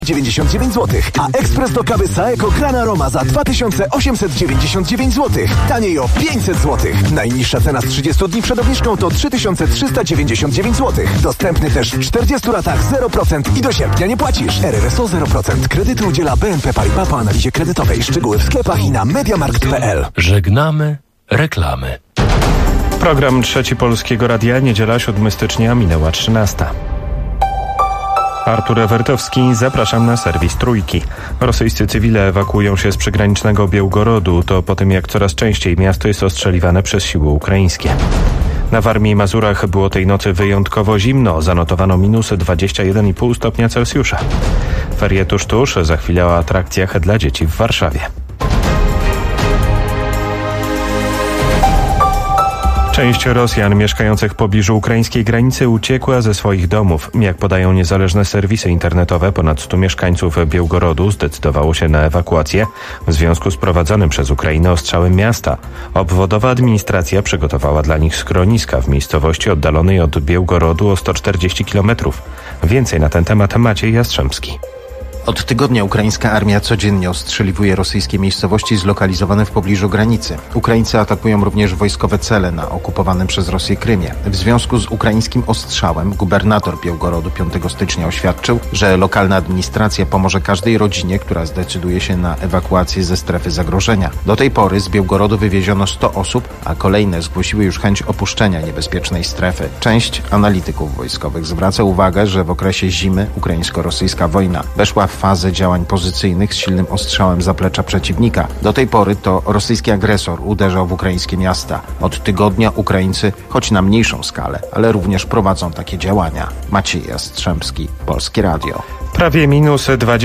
99 zł, a ekspres do kawy Saeco Grana Roma za 2899 zł. Taniej o 500 zł. Najniższa cena z 30 dni przed obniżką to 3399 zł. Dostępny też w 40 latach 0% i do sierpnia nie płacisz. RRSO 0%. Kredyty udziela BNP Paribas po analizie kredytowej. Szczegóły w sklepach i na mediamarkt.pl. Żegnamy reklamy. Program Trzeci Polskiego Radia, niedziela 7 stycznia, minęła 13. Artur Ewertowski, zapraszam na serwis Trójki. Rosyjscy cywile ewakuują się z przygranicznego Białgorodu. To po tym, jak coraz częściej miasto jest ostrzeliwane przez siły ukraińskie. Na Warmii i Mazurach było tej nocy wyjątkowo zimno. Zanotowano minus 21,5 stopnia Celsjusza. Ferie tuż, za chwilę o atrakcjach dla dzieci w Warszawie. Część Rosjan mieszkających w pobliżu ukraińskiej granicy uciekła ze swoich domów. Jak podają niezależne serwisy internetowe, ponad 100 mieszkańców Białgorodu zdecydowało się na ewakuację w związku z prowadzonym przez Ukrainę ostrzałem miasta. Obwodowa administracja przygotowała dla nich schroniska w miejscowości oddalonej od Białgorodu o 140 km. Więcej na ten temat Maciej Jastrzębski. Od tygodnia ukraińska armia codziennie ostrzeliwuje rosyjskie miejscowości zlokalizowane w pobliżu granicy. Ukraińcy atakują również wojskowe cele na okupowanym przez Rosję Krymie. W związku z ukraińskim ostrzałem gubernator Białgorodu 5 stycznia oświadczył, że lokalna administracja pomoże każdej rodzinie, która zdecyduje się na ewakuację ze strefy zagrożenia. Do tej pory z Białgorodu wywieziono 100 osób, a kolejne zgłosiły już chęć opuszczenia niebezpiecznej strefy. Część analityków wojskowych zwraca uwagę, że w okresie zimy ukraińsko-rosyjska wojna weszła w fazę działań pozycyjnych z silnym ostrzałem zaplecza przeciwnika. Do tej pory to rosyjski agresor uderzał w ukraińskie miasta. Od tygodnia Ukraińcy, choć na mniejszą skalę, ale również prowadzą takie działania. Maciej Jastrzębski, Polskie Radio. Prawie minus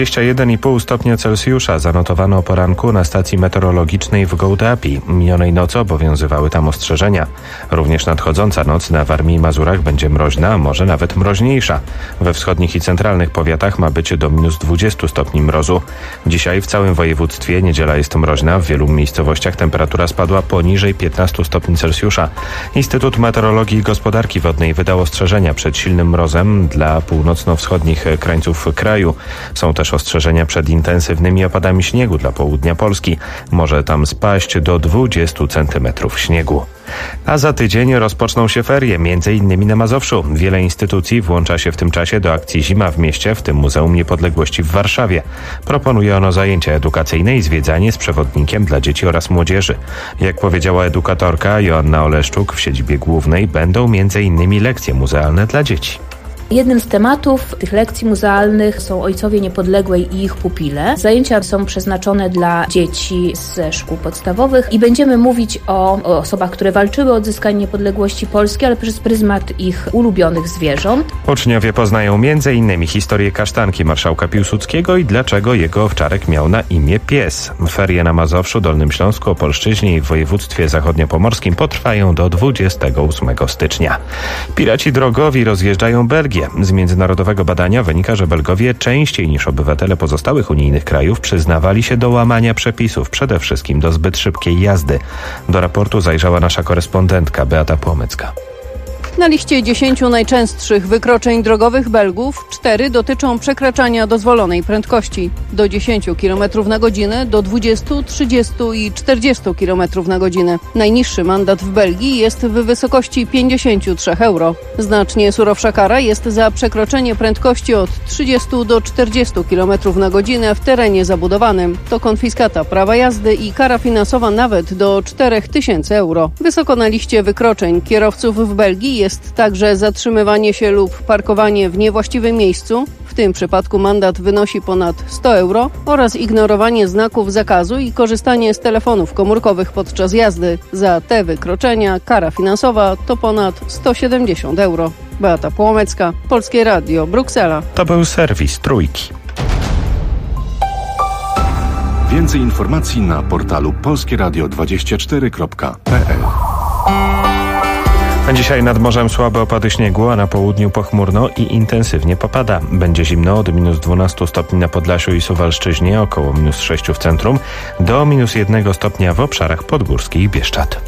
21,5 stopnia Celsjusza zanotowano o poranku na stacji meteorologicznej w Gołdapi. Minionej nocy obowiązywały tam ostrzeżenia. Również nadchodząca noc na Warmii i Mazurach będzie mroźna, a może nawet mroźniejsza. We wschodnich i centralnych powiatach ma być do minus 20 stopni mrozu. Dzisiaj w całym województwie niedziela jest mroźna. W wielu miejscowościach temperatura spadła poniżej 15 stopni Celsjusza. Instytut Meteorologii i Gospodarki Wodnej wydał ostrzeżenia przed silnym mrozem dla północno-wschodnich krańców kraju. Są też ostrzeżenia przed intensywnymi opadami śniegu dla południa Polski. Może tam spaść do 20 centymetrów śniegu. A za tydzień rozpoczną się ferie, m.in. na Mazowszu. Wiele instytucji włącza się w tym czasie do akcji Zima w mieście, w tym Muzeum Niepodległości w Warszawie. Proponuje ono zajęcia edukacyjne i zwiedzanie z przewodnikiem dla dzieci oraz młodzieży. Jak powiedziała edukatorka Joanna Oleszczuk, w siedzibie głównej będą m.in. lekcje muzealne dla dzieci. Jednym z tematów tych lekcji muzealnych są ojcowie niepodległej i ich pupile. Zajęcia są przeznaczone dla dzieci ze szkół podstawowych i będziemy mówić o osobach, które walczyły o odzyskanie niepodległości Polski, ale przez pryzmat ich ulubionych zwierząt. Uczniowie poznają m.in. historię kasztanki marszałka Piłsudskiego i dlaczego jego owczarek miał na imię Pies. Ferie na Mazowszu, Dolnym Śląsku, Opolszczyźnie i w województwie zachodniopomorskim potrwają do 28 stycznia. Piraci drogowi rozjeżdżają Belgię. Z międzynarodowego badania wynika, że Belgowie częściej niż obywatele pozostałych unijnych krajów przyznawali się do łamania przepisów, przede wszystkim do zbyt szybkiej jazdy. Do raportu zajrzała nasza korespondentka Beata Płomecka. Na liście 10 najczęstszych wykroczeń drogowych Belgów 4 dotyczą przekraczania dozwolonej prędkości do 10 km na godzinę, do 20, 30 i 40 km na godzinę. Najniższy mandat w Belgii jest w wysokości 53 euro. Znacznie surowsza kara jest za przekroczenie prędkości od 30 do 40 km na godzinę w terenie zabudowanym. To konfiskata prawa jazdy i kara finansowa nawet do 4000 euro. Wysoko na liście wykroczeń kierowców w Belgii jest także zatrzymywanie się lub parkowanie w niewłaściwym miejscu. W tym przypadku mandat wynosi ponad 100 euro oraz ignorowanie znaków zakazu i korzystanie z telefonów komórkowych podczas jazdy. Za te wykroczenia kara finansowa to ponad 170 euro. Beata Płomecka, Polskie Radio, Bruksela. To był serwis Trójki. Więcej informacji na portalu polskieradio24.pl. Dzisiaj nad morzem słabe opady śniegu, a na południu pochmurno i intensywnie popada. Będzie zimno od minus 12 stopni na Podlasiu i Suwalszczyźnie, około minus 6 w centrum, do minus 1 stopnia w obszarach podgórskich i Bieszczad.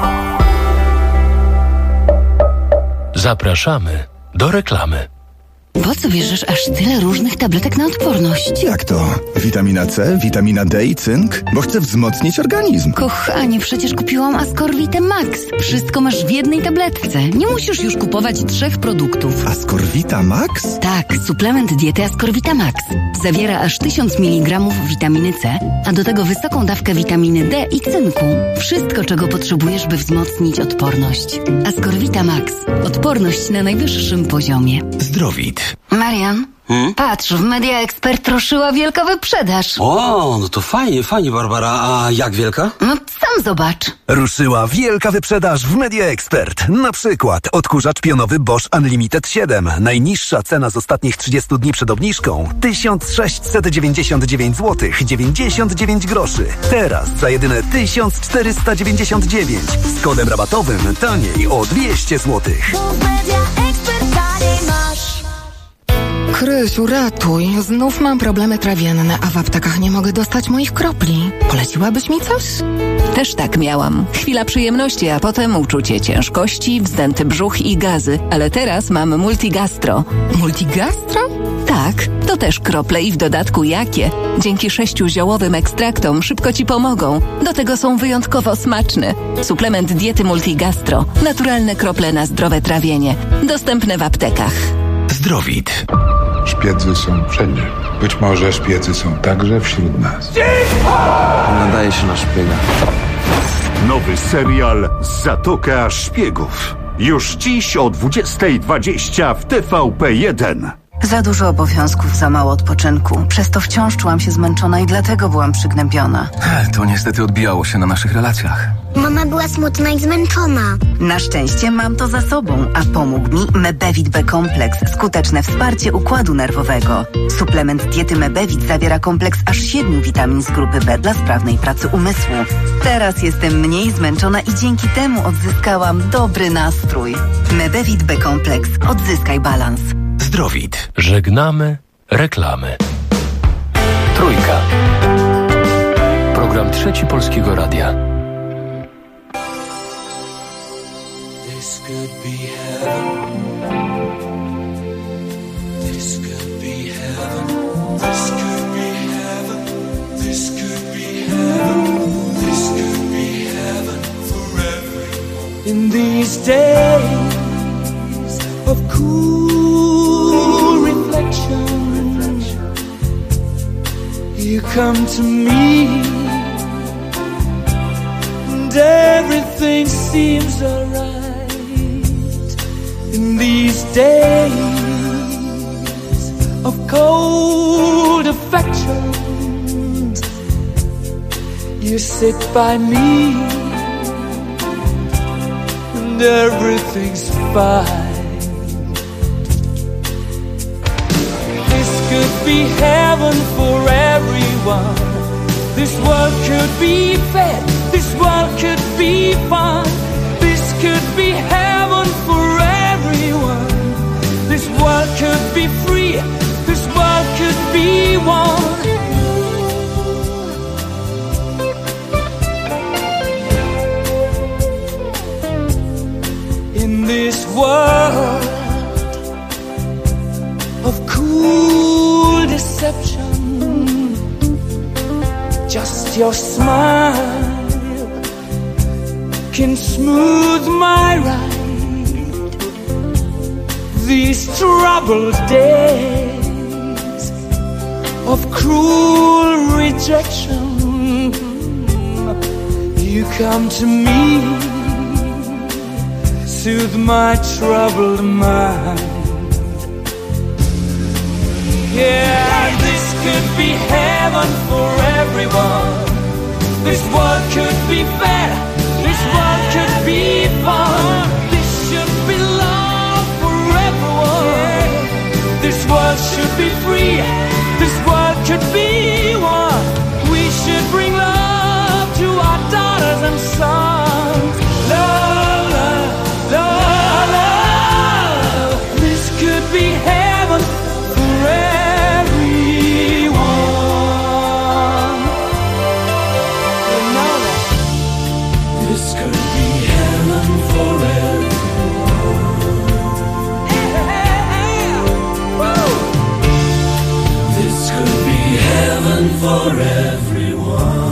Zapraszamy do reklamy. Po co bierzesz aż tyle różnych tabletek na odporność? Jak to? Witamina C, witamina D i cynk? Bo chcę wzmocnić organizm. Kochanie, przecież kupiłam Ascorvitę Max. Wszystko masz w jednej tabletce. Nie musisz już kupować 3 produktów. Ascorvita Max? Tak, suplement diety Ascorvita Max. Zawiera aż 1000 mg witaminy C, a do tego wysoką dawkę witaminy D i cynku. Wszystko, czego potrzebujesz, by wzmocnić odporność. Ascorvita Max. Odporność na najwyższym poziomie. Zdrowit. Marian, patrz, w Media Expert ruszyła wielka wyprzedaż. O, no to fajnie, Barbara. A jak wielka? No sam zobacz. Ruszyła wielka wyprzedaż w Media Expert. Na przykład odkurzacz pionowy Bosch Unlimited 7. Najniższa cena z ostatnich 30 dni przed obniżką 1699 zł 99 groszy. Teraz za jedyne 1499. Z kodem rabatowym taniej o 200 zł. Krysiu, ratuj. Znów mam problemy trawienne, a w aptekach nie mogę dostać moich kropli. Poleciłabyś mi coś? Też tak miałam. Chwila przyjemności, a potem uczucie ciężkości, wzdęty brzuch i gazy. Ale teraz mam Multigastro. Multigastro? Tak, to też krople i w dodatku jakie. Dzięki 6 ziołowym ekstraktom szybko Ci pomogą. Do tego są wyjątkowo smaczne. Suplement diety Multigastro. Naturalne krople na zdrowe trawienie. Dostępne w aptekach. Zdrowit. Szpiedzy są wszędzie. Być może szpiedzy są także wśród nas. Nadaje się na szpiega. Nowy serial Zatoka Szpiegów. Już dziś o 20:20 w TVP1. Za dużo obowiązków, za mało odpoczynku. Przez to wciąż czułam się zmęczona i dlatego byłam przygnębiona. To niestety odbijało się na naszych relacjach. Mama była smutna i zmęczona. Na szczęście mam to za sobą, a pomógł mi Mebevit B-kompleks. Skuteczne wsparcie układu nerwowego. Suplement diety Mebevit zawiera kompleks aż 7 witamin z grupy B dla sprawnej pracy umysłu. Teraz jestem mniej zmęczona i dzięki temu odzyskałam dobry nastrój. Mebevit B-kompleks. Odzyskaj balans. Zdrowit. Żegnamy reklamy. Trójka. Program Trzeci Polskiego Radia. This could be heaven. This could be heaven. This could be heaven. This could be heaven. This could be heaven for everyone. In these days of cool reflection, you come to me and everything seems alright. In these days of cold affection, you sit by me and everything's fine. This could be heaven for everyone. This world could be fed. This world could be fun. This could be heaven for everyone. This world could be free. This world could be one. In this world of cool deception, just your smile can smooth my ride. These troubled days of cruel rejection, you come to me, soothe my troubled mind. Yeah, this could be heaven for everyone. This world could be fair. This world could be fun. This should be love for everyone. This world should be free. This world could be one. We should bring love to our daughters and sons. Love, love, love, love. This could be heaven for everyone. You know that. This could be heaven for everyone. heaven for everyone.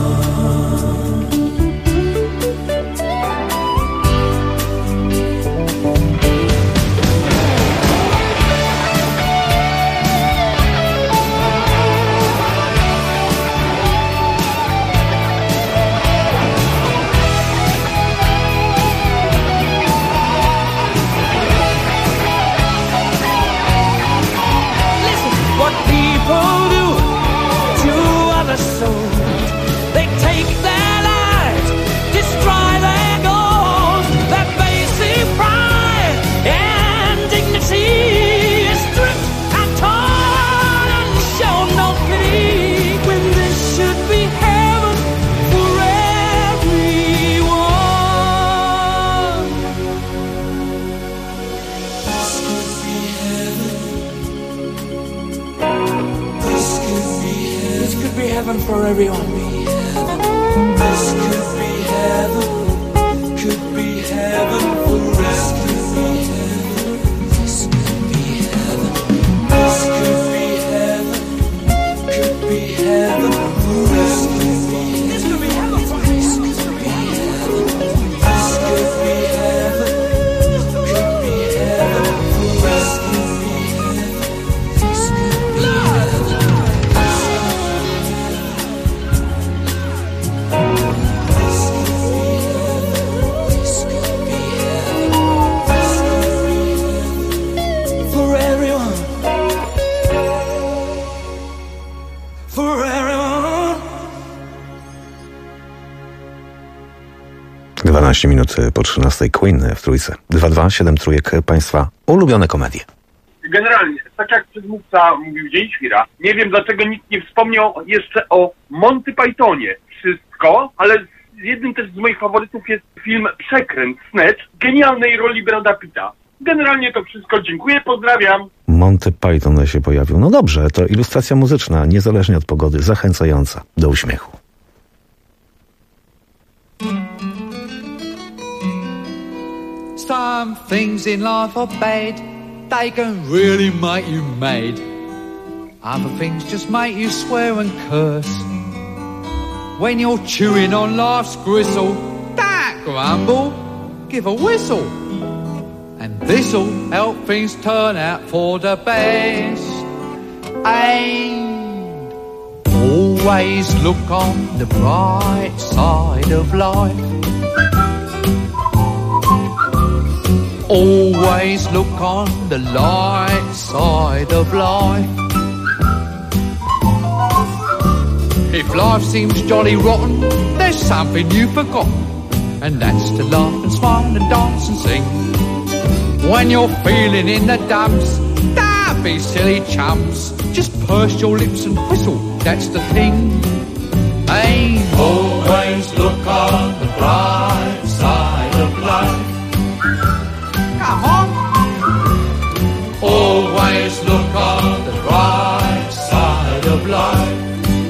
For everyone. This could be heaven, could be heaven for everyone. This could be heaven, this could be heaven, could be heaven for everyone. This could be heaven for everyone. This could be heaven, this could be heaven, could be heaven for everyone. This could be heaven. For everyone. 12 minut po 13 Queen w Trójce. 2-2, 7 trójek Państwa ulubione komedie. Generalnie, tak jak przedmówca mówił Dzień Świra, nie wiem dlaczego nikt nie wspomniał jeszcze o Monty Pythonie. Wszystko, ale jednym też z moich faworytów jest film Przekręt, Snatch, genialnej roli Brada Pitta. Generalnie to wszystko, dziękuję, pozdrawiam. Monty Python się pojawił. No dobrze, to ilustracja muzyczna, niezależnie od pogody, zachęcająca do uśmiechu. Some things in life are bad, they can really make you mad. Other things just make you swear and curse. When you're chewing on life's gristle, don't grumble, give a whistle. And this'll help things turn out for the best. And always look on the bright side of life. Always look on the light side of life. If life seems jolly rotten, there's something you've forgotten, and that's to laugh and smile and dance and sing. When you're feeling in the dumps, don't be silly chumps. Just purse your lips and whistle, that's the thing. Hey, always look on the bright side of life. Come on. Always look on the bright side of life.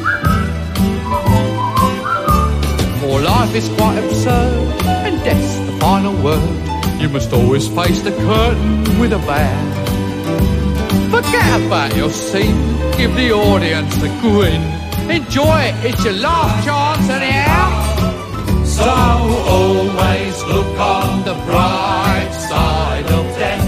For life is quite absurd, and death's the final word. You must always face the curtain with a bow. Forget about your scene, give the audience a grin. Enjoy it, it's your last chance anyhow. So always look on the bright side of death.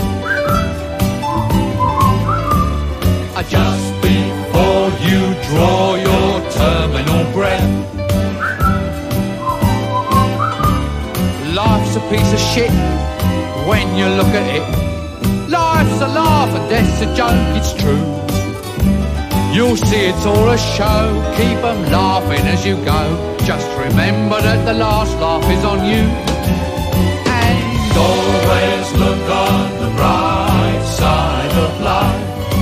Just before you draw your terminal breath. Life's a piece of shit when you look at it. Life's a laugh and death's a joke, it's true. You'll see it's all a show, keep 'em laughing as you go. Just remember that the last laugh is on you. And always look on the bright side of life.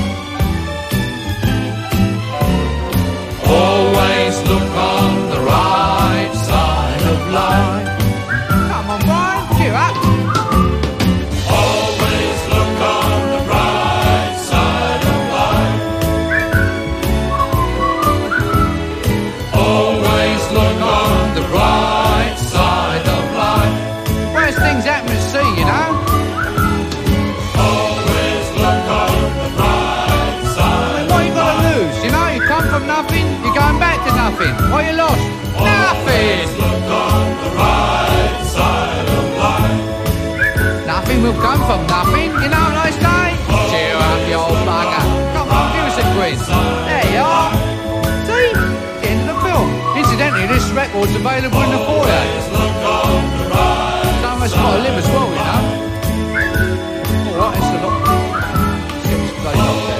Always look on the right side of life. Come on, Brian, cheer up. Always look on the right side of life. Always look on the right side of life. Worst things happen at sea, you know. laughing, you know what I say? Cheer up, you old bugger. Come on, give us a grin. There you are. See? End of the film. Incidentally, this record's available in the foyer. Some of us got to live as well, you know. Alright, it's a lot. Let's get this place off there.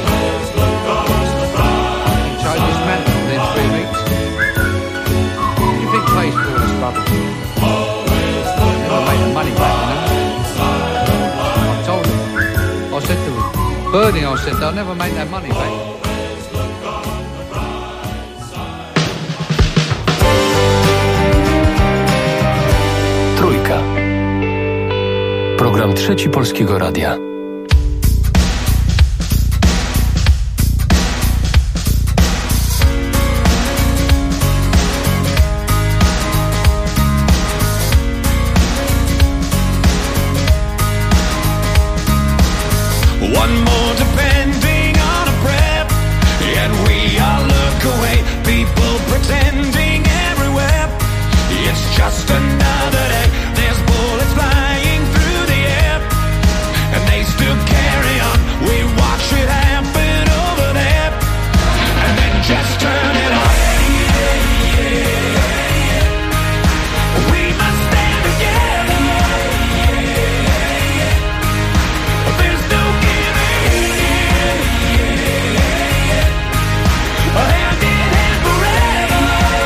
Change this man within 3 weeks. What do you think pays for all this rubbish? Never made the money back, you know. I told him. I said to him, Bernie, I said, they'll never make that money back. Trójka. Program Trzeci Polskiego Radia. One more depending on a prep, yet we all look away. People pretending everywhere. It's just another day. There's bullets flying through the air, and they still carry on. We watch it happen over there, and then just turn it off. We must stand together. There's no hand in hand forever.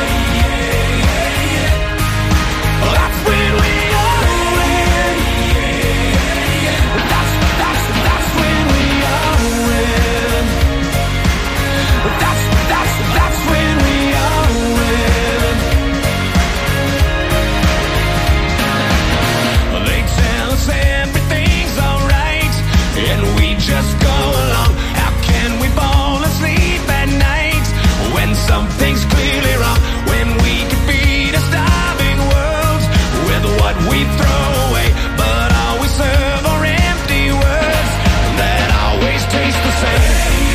That's when we all win. That's when we all win. That's when we all win. They tell us everything's alright, and we just go along. How can we fall asleep at night when something's clearly wrong? When we can feed a starving world with what we throw away, but all we serve are empty words that always taste the same.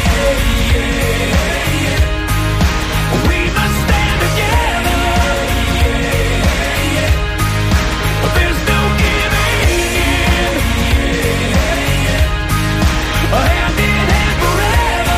We must stand together. There's no giving in. Hand in hand forever.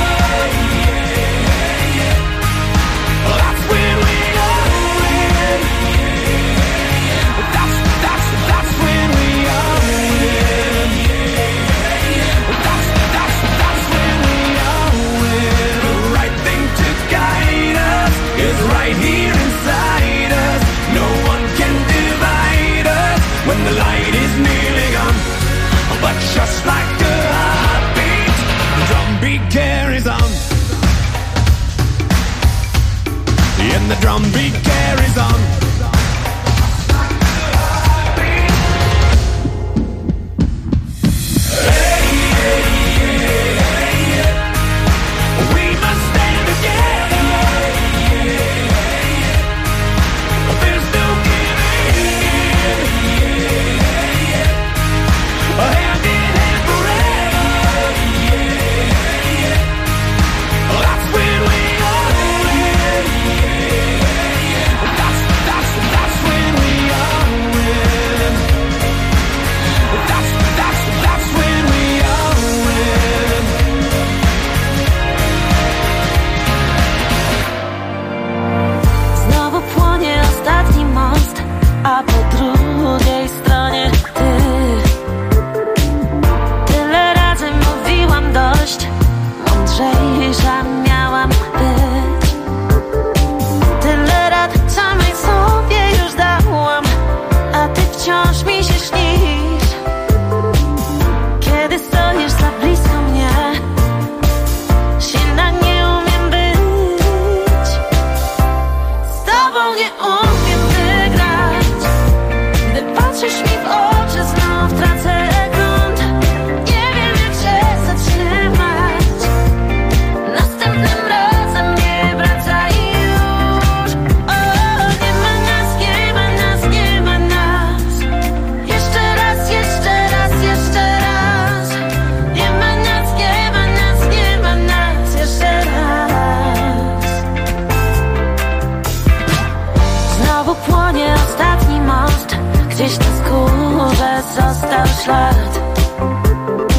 That's when we all win. That's when we all win. That's when we all win. The right thing to guide us is right here inside us. No one can divide us when the light is nearly gone. But just like a heartbeat, the drumbeat carries on. And the drumbeat carries on. We must stand together. There's no giving in. Hand in hand forever. That's when we all win. That's when we all win. That's when we all win. Znowu płonie ostatni most, a po drugiej stronie ty. Tyle razy mówiłam dość, mądrzejsza miałam być. Tyle rad samej sobie już dałam, a ty wciąż mi się śnisz. Kiedy stoisz za blisko mnie, silna nie umiem być. Z tobą nie umiem wygrać. Gdy patrzysz mi w oczy, znów tracę grunt. Nie wiem jak się zatrzymać. Następnym razem nie wracaj już. O, nie ma nas, nie ma nas, nie ma nas. Jeszcze raz, jeszcze raz, jeszcze raz. Nie ma nas, nie ma nas, nie ma nas. Jeszcze raz. Znowu płonie ostatni most. Gdzieś na skórze został ślad.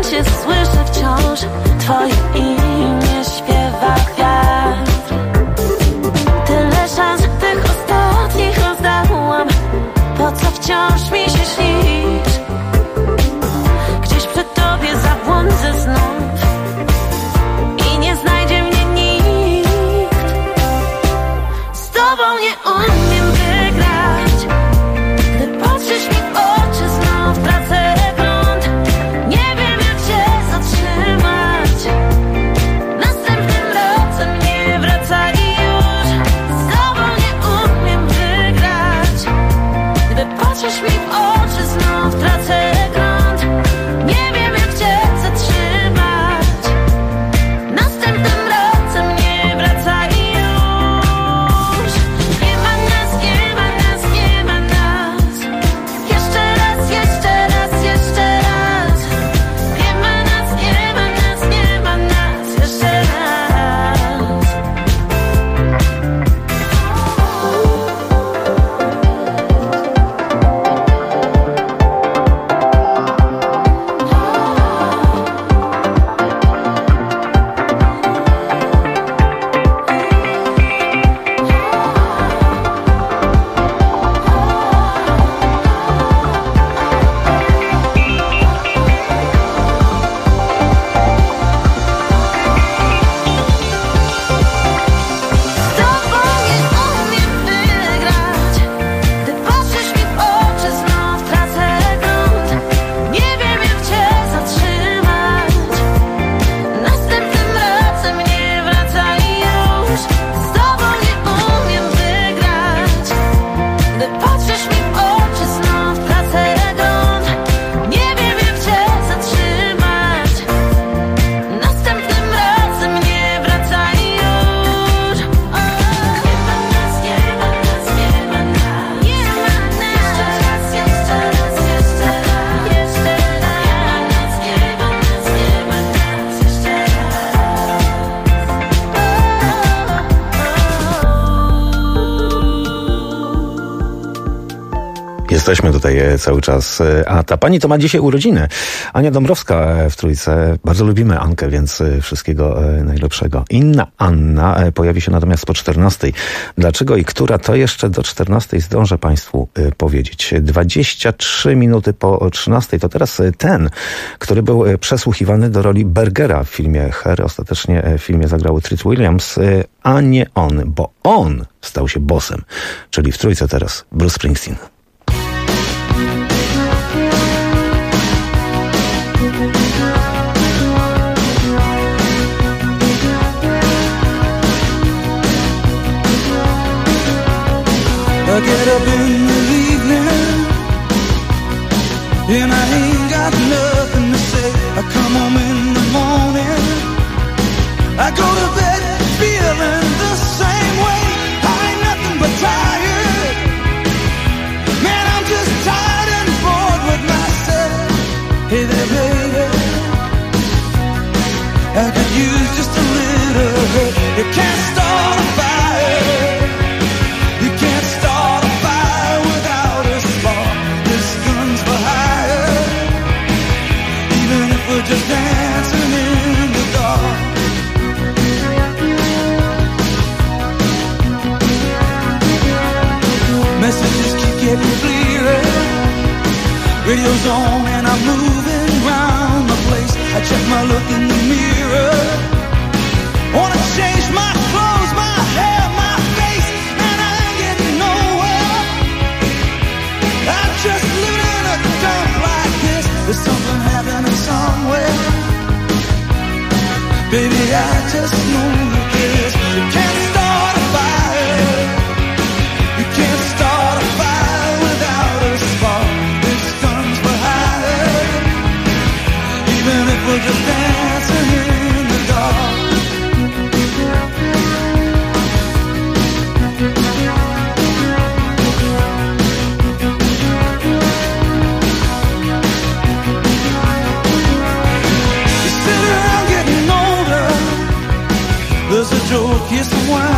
cię słyszę wciąż, twoje imię śpiewa wiatr. Tyle szans tych ostatnich rozdałam, po co wciąż mi się śnisz? Gdzieś przy tobie zabłądzę znów i nie znajdzie mnie nikt. Z tobą nie umiem wygrać, gdy patrzysz mi w oczy, znów tracę grunt. Nie wiem jak cię zatrzymać, następnym razem nie wracaj już. Z tobą nie umiem wygrać, gdy patrzysz mi w oczy, znów tracę grunt. Nie wiem jak cię zatrzymać, następnym razem nie wracaj już. Nie ma nas, nie ma nas, nie ma nas. Jeszcze raz, jeszcze raz, jeszcze raz. Nie ma nas, nie ma nas, nie ma nas. Jeszcze raz. Z tobą nie umiem wygrać, gdy patrzysz mi w oczy, znów tracę grunt. Nie wiem jak cię zatrzymać, następnym razem nie wracaj już. Z tobą nie umiem wygrać, gdy patrzysz mi w oczy, znów tracę grunt. Nie wiem jak cię zatrzymać, następnym razem nie wracaj już. Nie ma nas, nie ma nas, nie ma nas. Nie ma nas. Jeszcze raz, jeszcze raz, jeszcze raz. Nie ma nas, nie ma nas, nie ma nas. Jeszcze Jesteśmy tutaj cały czas, a ta pani to ma dzisiaj urodziny. Ania Dąbrowska w Trójce. Bardzo lubimy Ankę, więc wszystkiego najlepszego. Inna Anna pojawi się natomiast po 14. Dlaczego i która, to jeszcze do 14 zdążę Państwu powiedzieć. 23 minuty po 13 to teraz ten, który był przesłuchiwany do roli Bergera w filmie Her. Ostatecznie w filmie zagrał Treat Williams, a nie on, bo on stał się bossem. Czyli w Trójce teraz Bruce Springsteen. I get up in the evening and I ain't got nothing to say. I come home in the morning, I go to bed feeling the same way. I ain't nothing but tired, man, I'm just tired and bored with myself. Hey there baby, I could use just a little help. You can't start a fire, you can't start a fire without a spark. This gun's for hire, even if we're just dancing in the dark. Messages keep getting clearer, radio's on and I'm moving round the place. I check my look in the mirror, wanna change my clothes, my hair, my face, and I ain't getting nowhere. I'm just living in a dump like this. There's something happening somewhere. Baby, I just know this. You can't start a fire, you can't start a fire without a spark. This gun's for hire, even if we're just dancing in the dark. You sit around getting older, there's a joke here somewhere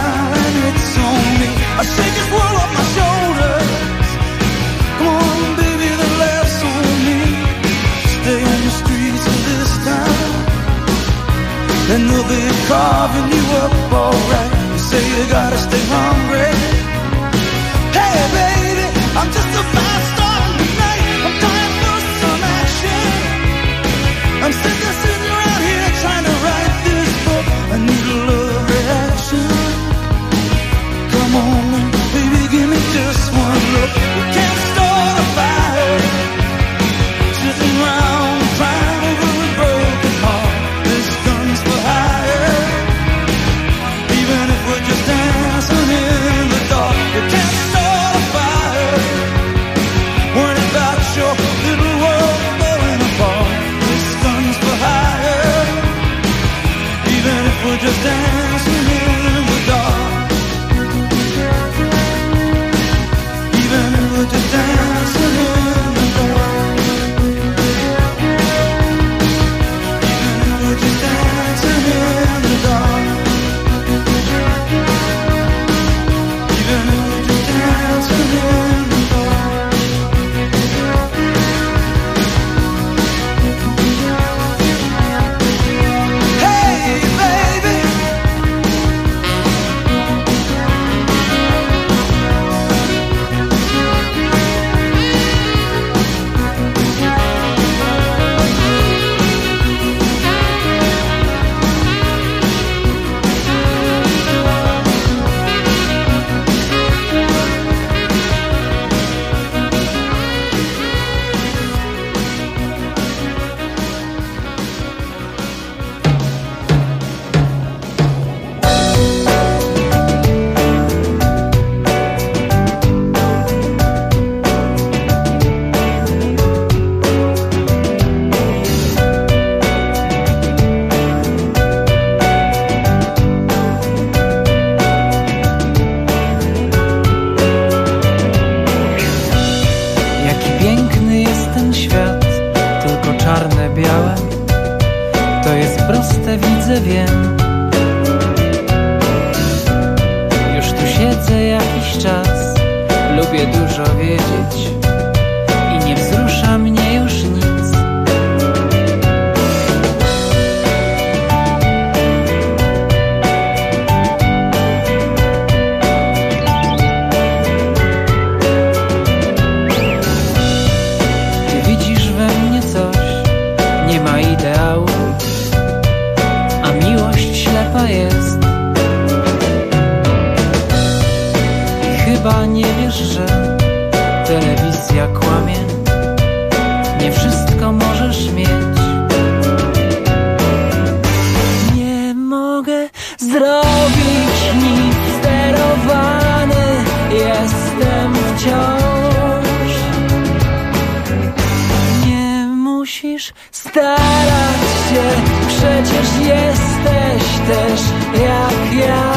then they'll be carving you up alright. You say you gotta stay hungry. Hey baby, I'm just a fast starting tonight. I'm dying for some action. I'm sitting around here trying to write this book. I need a love reaction. Come on, baby, give me just one look. We can't start a fire, sitting around crying over a broken heart. This gun's for hire, even if we're just dancing in the dark. We can't start a fire, worrying about your little world falling apart. This gun's for hire, even if we're just dancing in the dark. Even if we're just dancing in the dark. Even if we're just dancing in the dark. Even if we're just dancing in the dark. Hey baby, proste, widzę, wiem. Już tu siedzę jakiś czas, lubię dużo wiedzieć i nie wzrusza mnie już nic. Ty widzisz we mnie coś, nie ma ideału, a miłość ślepa jest. I chyba nie wiesz, że telewizja kłamie, nie wszystko możesz mieć. Nie mogę zrobić nic, sterowany jestem wciąż. Nie musisz starać się, przecież jesteś też jak ja.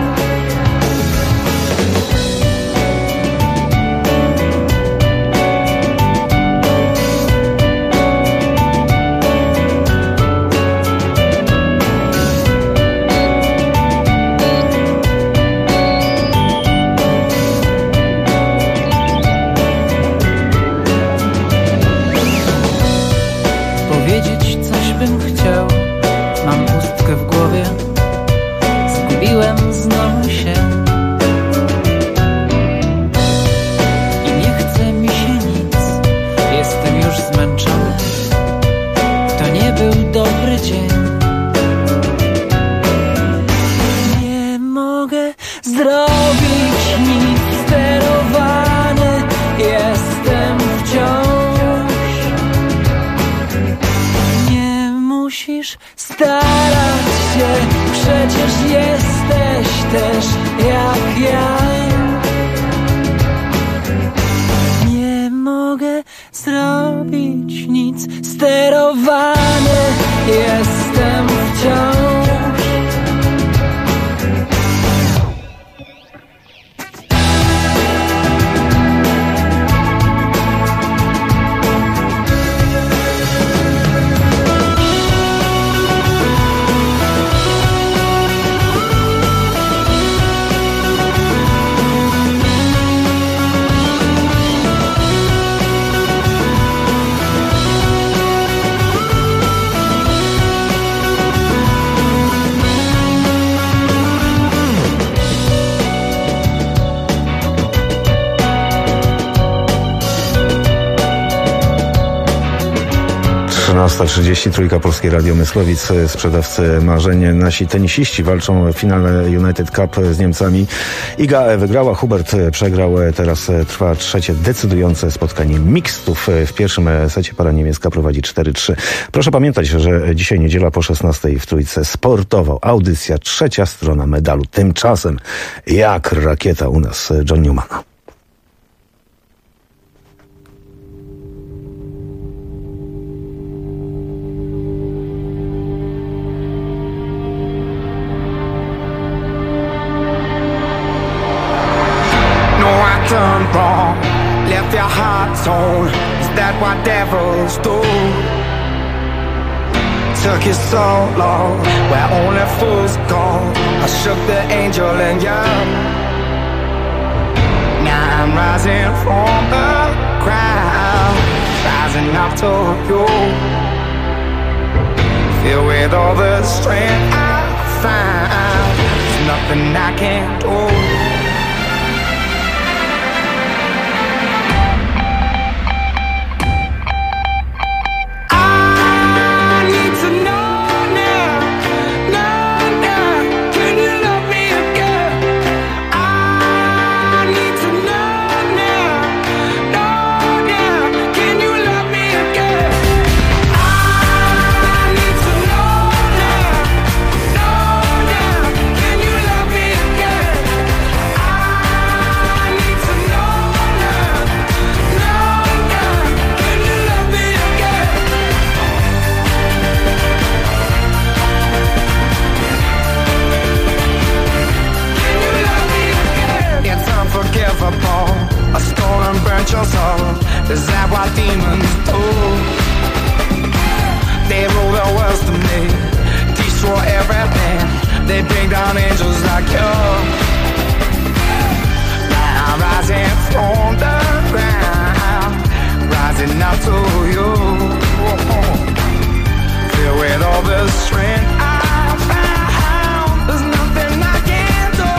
Powiedzieć coś bym chciał, mam pustkę w głowie, zgubiłem znowu się. I nie chce mi się nic, jestem już zmęczony, to nie był dobry dzień. Nie mogę zrobić nic, sterowany jestem wciąż. Musisz starać się, przecież jesteś też jak ja. Nie mogę zrobić nic, sterowany jestem wciąż. 14:30, Trójka, Polskie Radio Mysłowic, sprzedawcy marzeń. Nasi tenisiści walczą w finale United Cup z Niemcami. Iga wygrała, Hubert przegrał. Teraz trwa trzecie decydujące spotkanie mixtów. W pierwszym secie para niemiecka prowadzi 4-3. Proszę pamiętać, że dzisiaj niedziela po 16:00 w Trójce sportowo. Audycja, trzecia strona medalu. Tymczasem jak rakieta u nas John Newman. Done wrong, left your heart torn. Is that what devils do? Took you so long, where only fools go. I shook the angel in you. Now I'm rising from the crowd, rising up to you. Filled with all the strength I found, there's nothing I can't do. I stole and burnt your soul. Is that what demons do? They rule the world to me, destroy everything. They bring down angels like you. Now I'm rising from the ground, rising up to you. Filled with all the strength I found, there's nothing I can't do.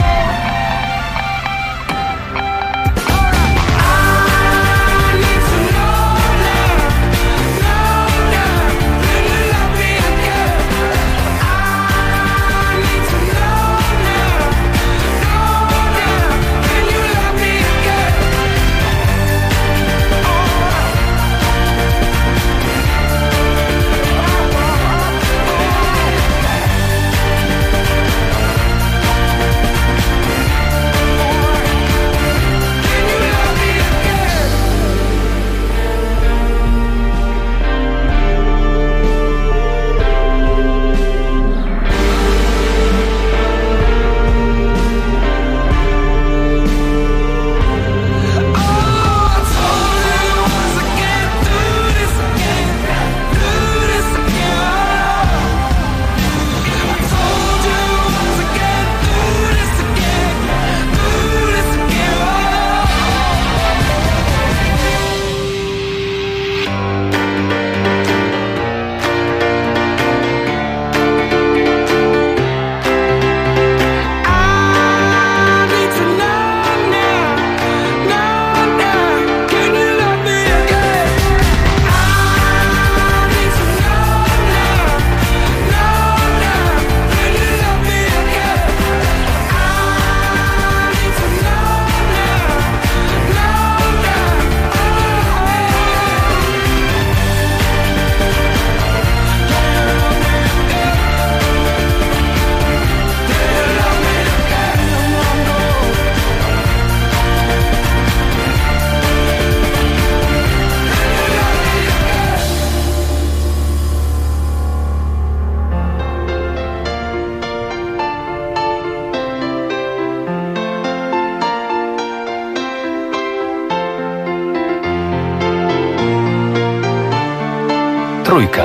Trójka.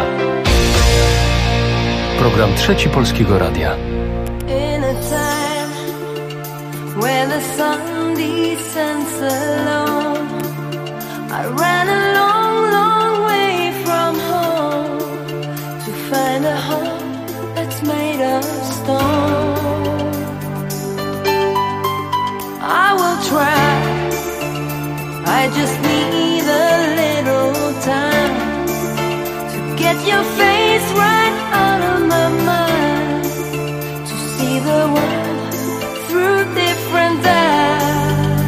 Program Trzeci Polskiego Radia. In a time when the sun descends alone, I ran a long, long way from home to find a home that's made of stone. I will try, I just need a little time to get your your face right out of my mind, to see the world through different eyes.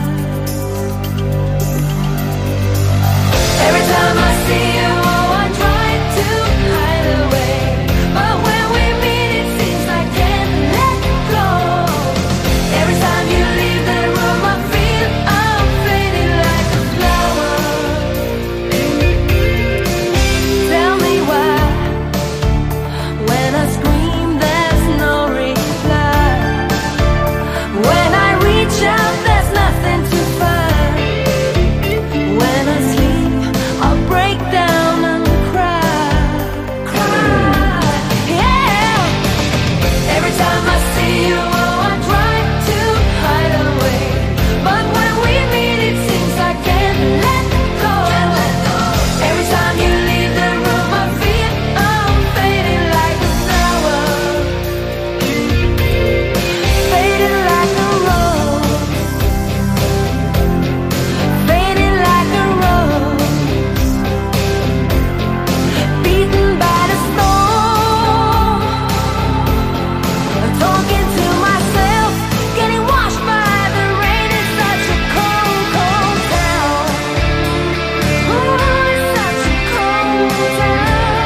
Every time I see you, oh, I try to hide away, but when we meet it seems I can't let go. Every time you leave the room I feel I'm fading like a flower. Tell me why, when I scream there's no reply, when I reach out there's nothing to find, when I sleep I'll break down and cry, cry, yeah. Every time I see you, oh, I try to hide away, but when we meet it seems I can't let go. Every time you leave the room I feel I'm fading like a flower, fading like a rose, fading like a rose, beaten by the storm, talking to myself, getting washed by the rain. It's such a cold, cold town. Ooh, it's such a cold town.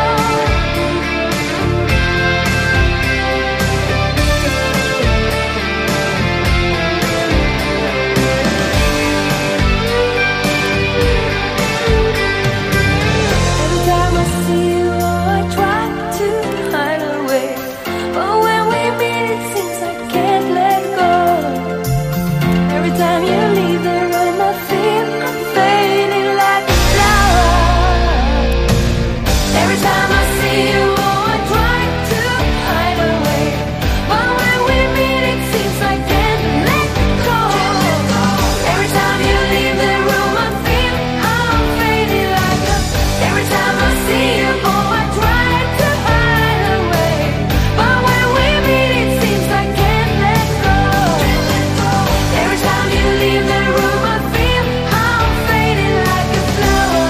Every time I see you, oh, I try to hide away, but when we meet it seems I can't let go. Every time you leave the room I feel I'm fading like a flower. Every time I see you, oh, I try to hide away, but when we meet it seems I can't let go. Every time you leave the room I feel I'm fading like a. Every time I see you, oh, I try to hide away, but when we meet it seems I can't let go. Every time you leave the room I feel I'm fading like a flower.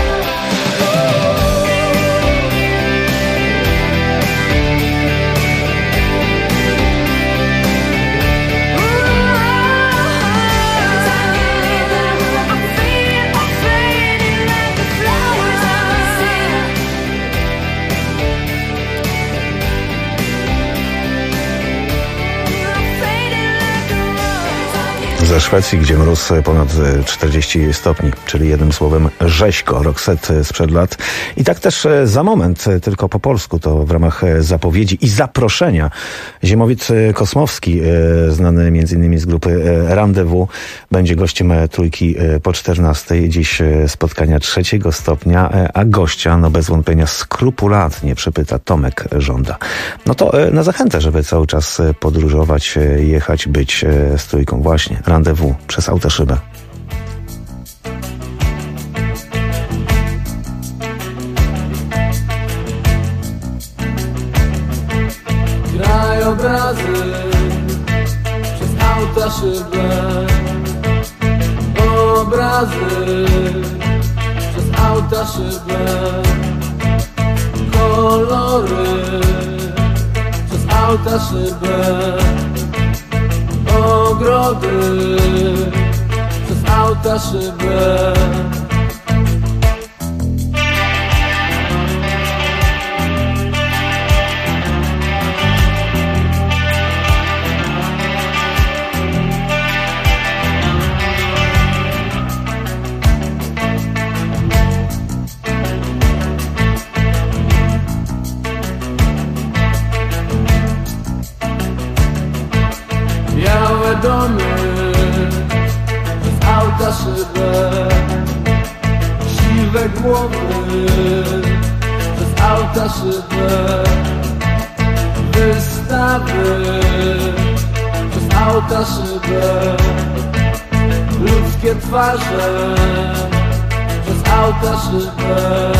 Every time you leave the room I feel I'm fading like a flower. Every time I see you. Ze Szwecji, gdzie mróz ponad 40 stopni, czyli jednym słowem rzeźko, Roxette sprzed lat. I tak też za moment, tylko po polsku, to w ramach zapowiedzi i zaproszenia, Ziemowit Kosmowski, znany m.in. z grupy Rendezvous, będzie gościem Trójki po 14. Dziś spotkania 3 stopnia, a gościa, no bez wątpienia skrupulatnie przepyta Tomek Żąda. No to na zachętę, żeby cały czas podróżować, jechać, być z Trójką właśnie. Rendezvous przez autoszybę. Krajobrazy przez autoszybę, obrazy przez autoszybę, kolory przez autoszybę, ogrody przez autoszybę. Białe domy przez autoszybę, siwe głowy przez autoszybę, wystawy przez autoszybę, ludzkie twarze przez autoszybę.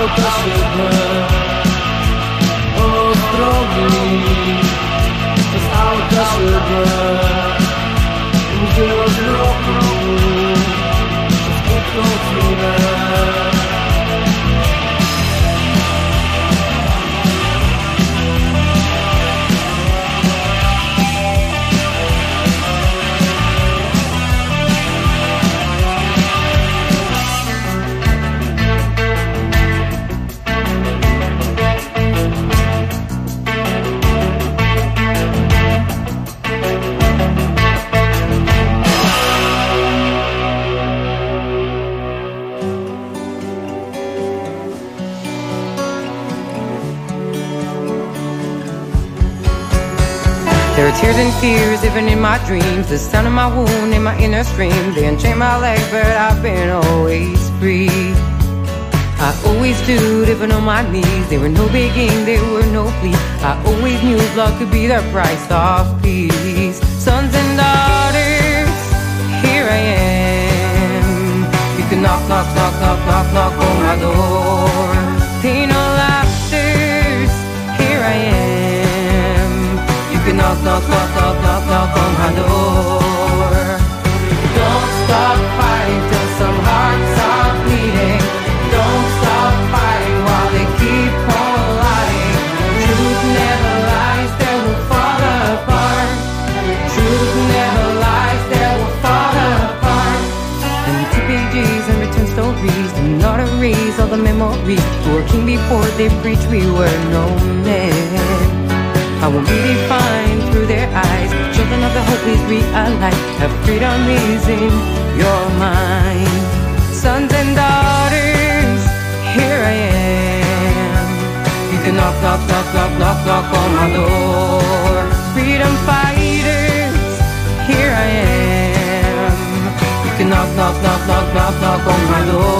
auta szybę od drogi, przez auta szybę łzy od roku, przez krótką chwilę. There are tears and fears even in my dreams. The sound of my wound in my inner scream. They unchain my legs, but I've been always free. I always stood even on my knees. There were no begging, there were no pleas. I always knew blood could be the price of peace. Sons and daughters, here I am. You can knock, knock, knock, knock, knock, knock on my door. Pain or laughters, here I am. You can knock, knock, knock, knock, knock, knock on my door. Don't stop fighting till some hearts are bleeding. Don't stop fighting while they keep on lying. Truth never lies, they will fall apart. Truth never lies, they will fall apart. And 2 pages and written stories, do not erase all the memories. Working before they preach, we were no men. I won't be defined through their eyes. Children of the hope, please realize that freedom is in your mind. Sons and daughters, here I am. You can knock, knock, knock, knock, knock, knock on my door. Freedom fighters, here I am. You can knock, knock, knock, knock, knock, knock on my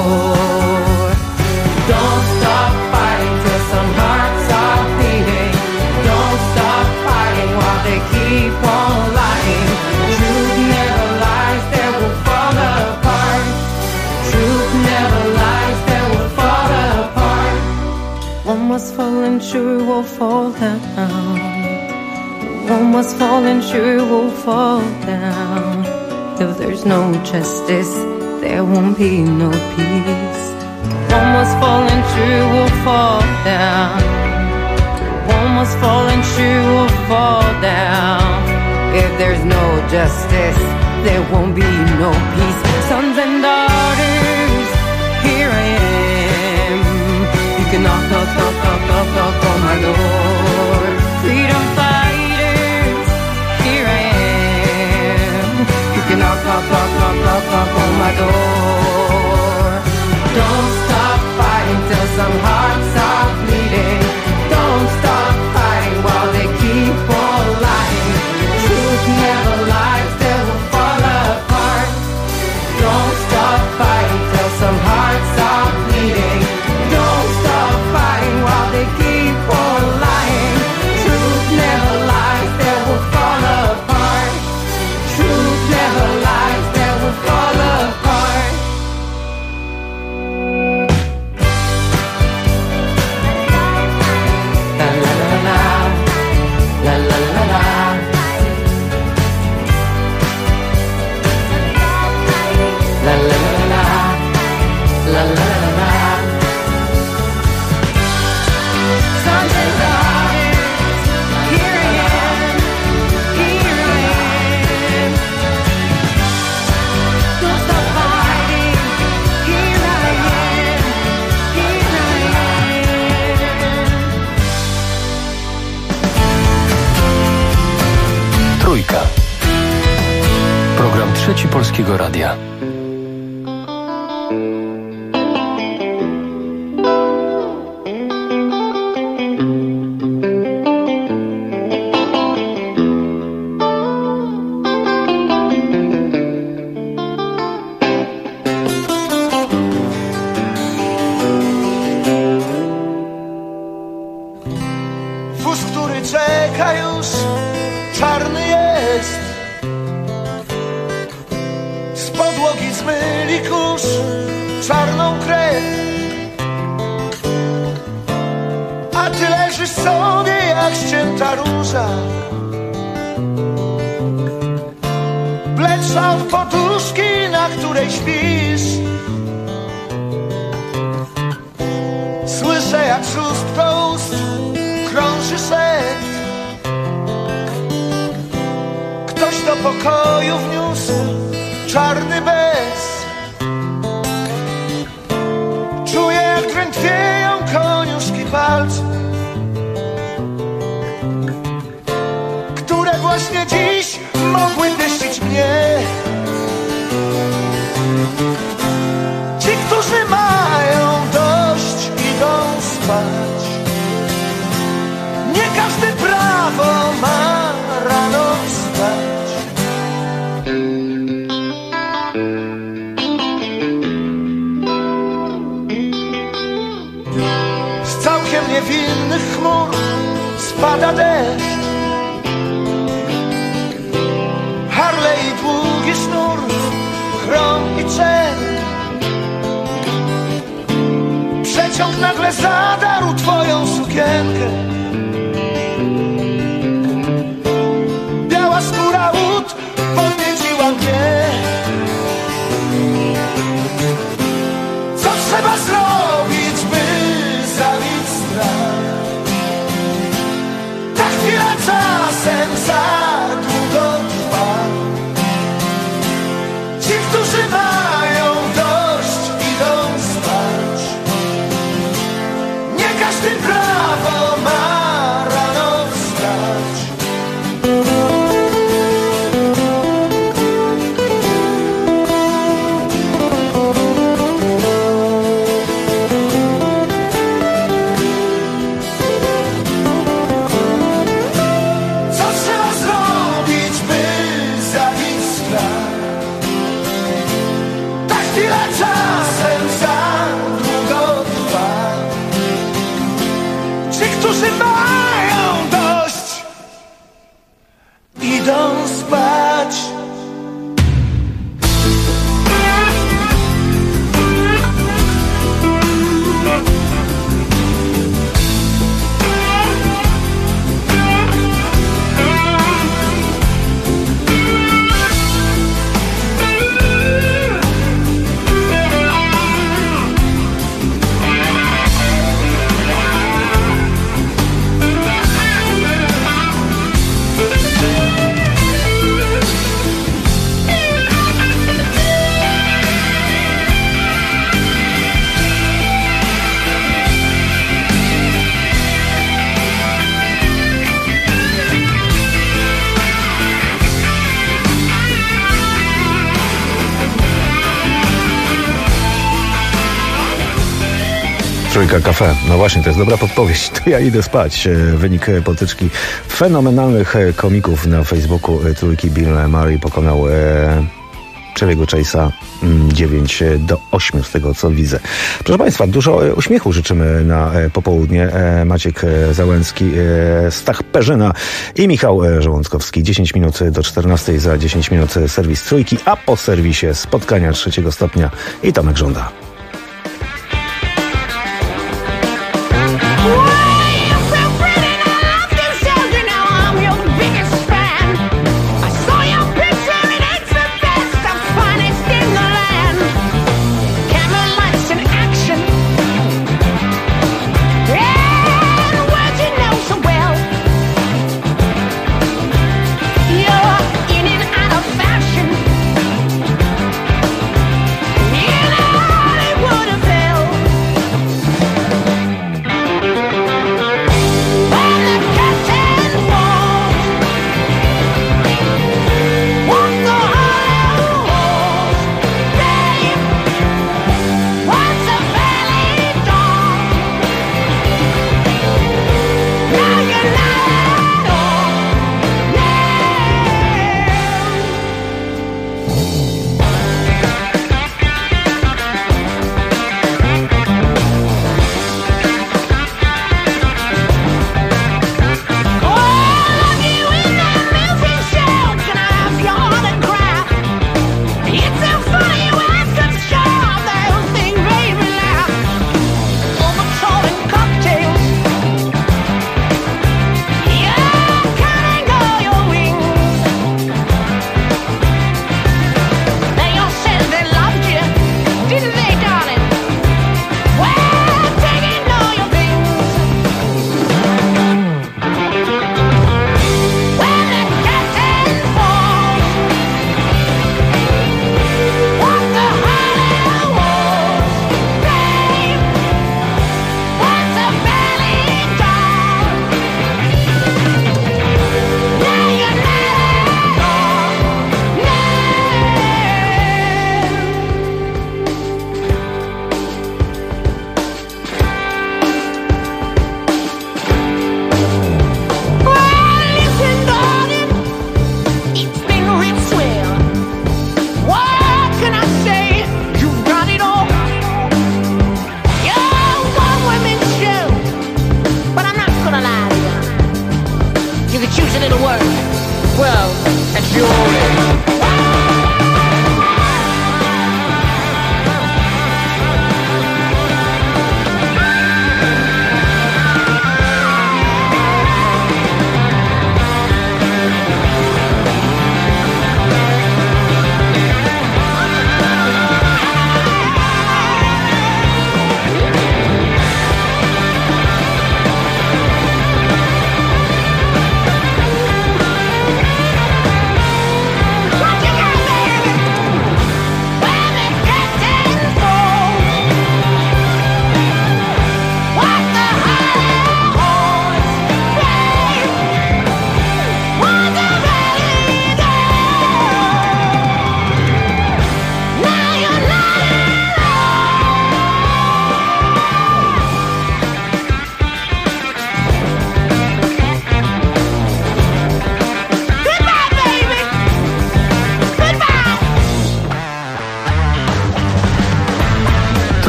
door. Don't stop fighting till some hearts are bleeding. Don't stop fighting while they keep on lying. Truth never lies, they will fall apart. Truth never lies, they will fall apart. One must fall and sure will fall down. One must fall and sure will fall down. If there's no justice, there won't be no peace. One must fall and sure will fall down. One must fall and sure will fall down. If there's no justice, there won't be no peace. Sons and daughters, here I am. You can knock, knock, knock, knock, knock, knock on my door. Freedom fighters, here I am. You can knock, knock, knock, knock, knock, knock on my door. Don't stop fighting till some hearts are bleeding. Don't stop fighting while they keep on lying. Truth never lies, they will fall apart. Don't stop fighting till some hearts are bleeding. Don't stop fighting while they keep on lying. Truth never lies, they will fall apart. Truth never lies, they will fall apart. Trójka. Program Trzeci Polskiego Radia. Wóz, który czeka już, czarny jest. Z podłogi zmyli kurz czarną krew. leżysz sobie jak ścięta róża. Wleczał w poduszki, na której śpisz. Słyszę jak szóstką ust krąży szept. Ktoś do pokoju wniósł czarny bez. Czuję jak drętwieją koniuszki palców, które właśnie dziś mogły pieścić mnie. Ci, którzy mają dość, idą spać. Nie każdy prawo ma rano wstać. Z całkiem niewinnych chmur spada deszcz. Harley i długi sznur, chrom i czerń. Przeciąg nagle zadarł twoją sukienkę. Biała skóra łód podnieciła mnie. Co trzeba zrobić, by zabić strach? Ta chwila czasem za długo trwa. Ci, którzy mają dość, idą spać. Nie każdy prawo ma rano wstać. Co trzeba zrobić, by zabić strach? Ta chwila czasem za długo trwa. Ci, którzy mają dość, idą spać. Trójka Cafe. No właśnie, to jest dobra podpowiedź. To ja idę spać. Wynik potyczki fenomenalnych komików na Facebooku Trójki. Bill Murray pokonał Chevy'ego Chase'a 9-8 z tego, co widzę. Proszę Państwa, dużo uśmiechu życzymy na popołudnie. Maciek Załęcki, Stach Perzyna i Michał Żołądkowski. 10 minut do 14, za 10 minut serwis Trójki, a po serwisie spotkania 3 stopnia i Tomek Żąda. You know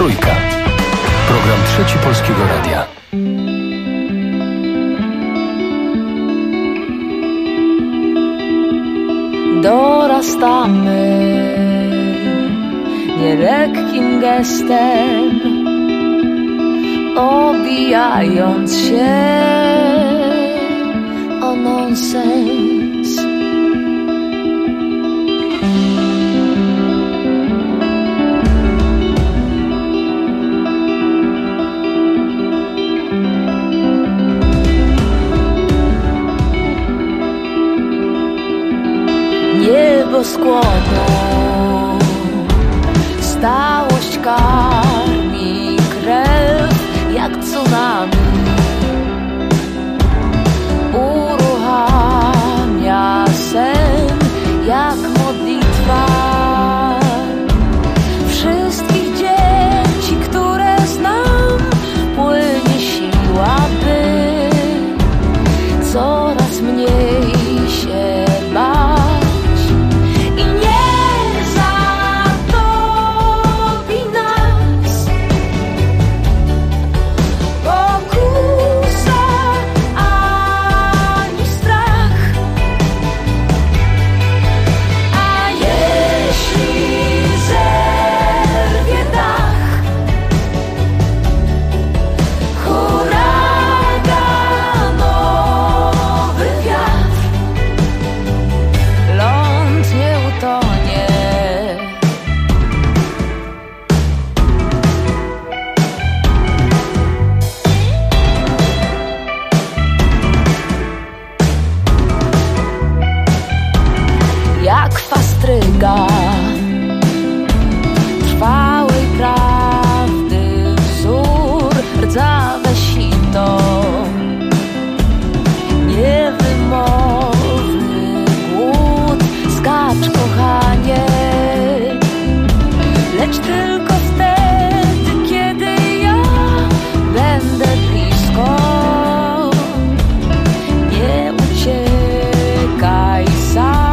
Trójka. Program Trzeci Polskiego Radia. Dorastamy nielekkim gestem, obijając się o nonsens. Niebo skłoną, stałość karmi krew jak tsunami, uruchamia sen jak modlitwa. Wszystkich dzieci, które znam, płynie siła, by coraz mniej się bać. Trwałej prawdy wzór, rdzawe sito, niewymowny głód, skacz kochanie, lecz tylko wtedy, kiedy ja będę blisko. Nie uciekaj sam.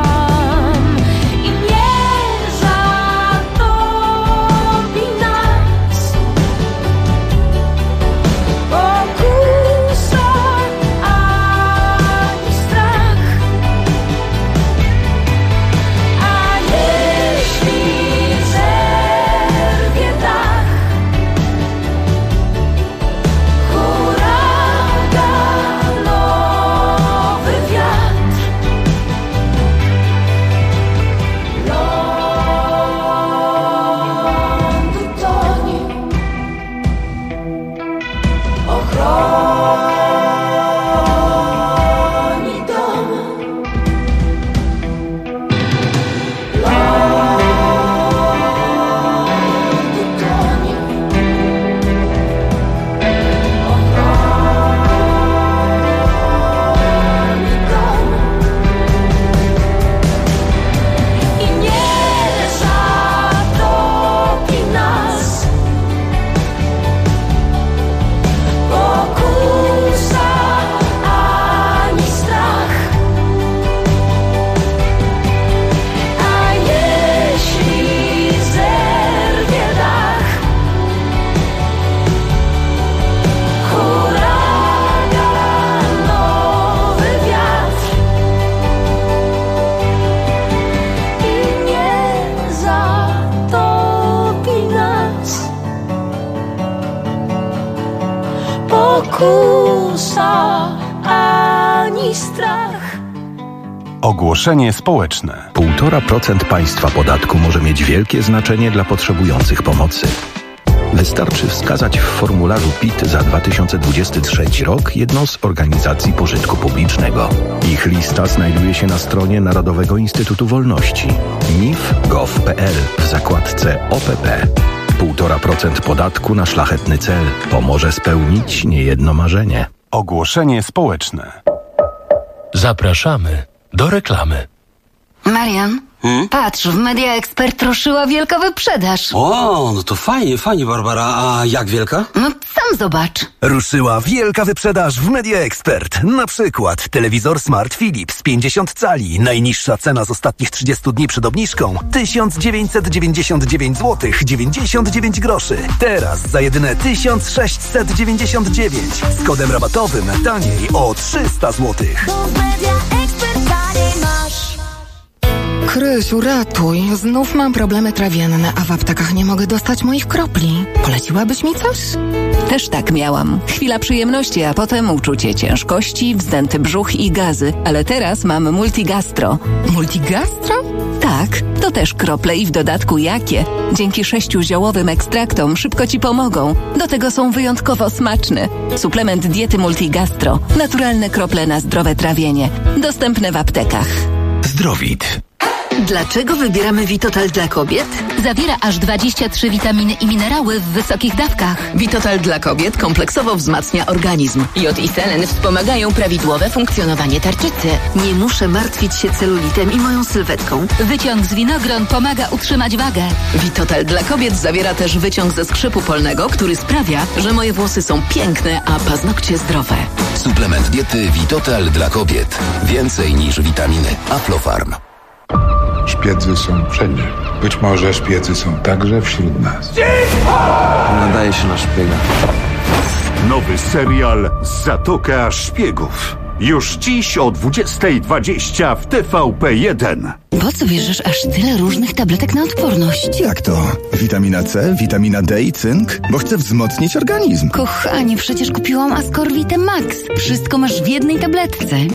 Pokusa ani strach. Ogłoszenie społeczne. 1,5% państwa podatku może mieć wielkie znaczenie dla potrzebujących pomocy. Wystarczy wskazać w formularzu PIT za 2023 rok jedną z organizacji pożytku publicznego. Ich lista znajduje się na stronie Narodowego Instytutu Wolności nif.gov.pl w zakładce OPP. 1,5% podatku na szlachetny cel pomoże spełnić niejedno marzenie. Ogłoszenie społeczne. Zapraszamy do reklamy. Marian, Patrz, w Media Expert ruszyła wielka wyprzedaż. O, no to fajnie, Barbara. A jak wielka? No sam zobacz. Ruszyła wielka wyprzedaż w Media Expert. Na przykład telewizor Smart Philips 50 cali. Najniższa cena z ostatnich 30 dni przed obniżką 1999 zł 99 groszy. Teraz za jedyne 1699 z kodem rabatowym taniej o 300 zł. Krysiu, ratuj. Znów mam problemy trawienne, a w aptekach nie mogę dostać moich kropli. Poleciłabyś mi coś? Też tak miałam. Chwila przyjemności, a potem uczucie ciężkości, wzdęty brzuch i gazy. Ale teraz mam Multigastro. Multigastro? Tak, to też krople i w dodatku jakie. Dzięki 6 ziołowym ekstraktom szybko Ci pomogą. Do tego są wyjątkowo smaczne. Suplement diety Multigastro. Naturalne krople na zdrowe trawienie. Dostępne w aptekach. Zdrowit. Dlaczego wybieramy Vitotal dla kobiet? Zawiera aż 23 witaminy i minerały w wysokich dawkach. Vitotal dla kobiet kompleksowo wzmacnia organizm. Jod i selen wspomagają prawidłowe funkcjonowanie tarczycy. Nie muszę martwić się celulitem i moją sylwetką. Wyciąg z winogron pomaga utrzymać wagę. Vitotal dla kobiet zawiera też wyciąg ze skrzypu polnego, który sprawia, że moje włosy są piękne, a paznokcie zdrowe. Suplement diety Vitotal dla kobiet. Więcej niż witaminy. Aflofarm. Szpiedzy są wszędzie. Być może szpiedzy są także wśród nas. Nadaje się na szpiega. Nowy serial Zatoka Szpiegów. Już dziś o 20:20 w TVP1. Po co bierzesz aż tyle różnych tabletek na odporność? Jak to? Witamina C, witamina D i cynk? Bo chcę wzmocnić organizm. Kochanie, przecież kupiłam Ascorvite Max. Wszystko masz w jednej tabletce.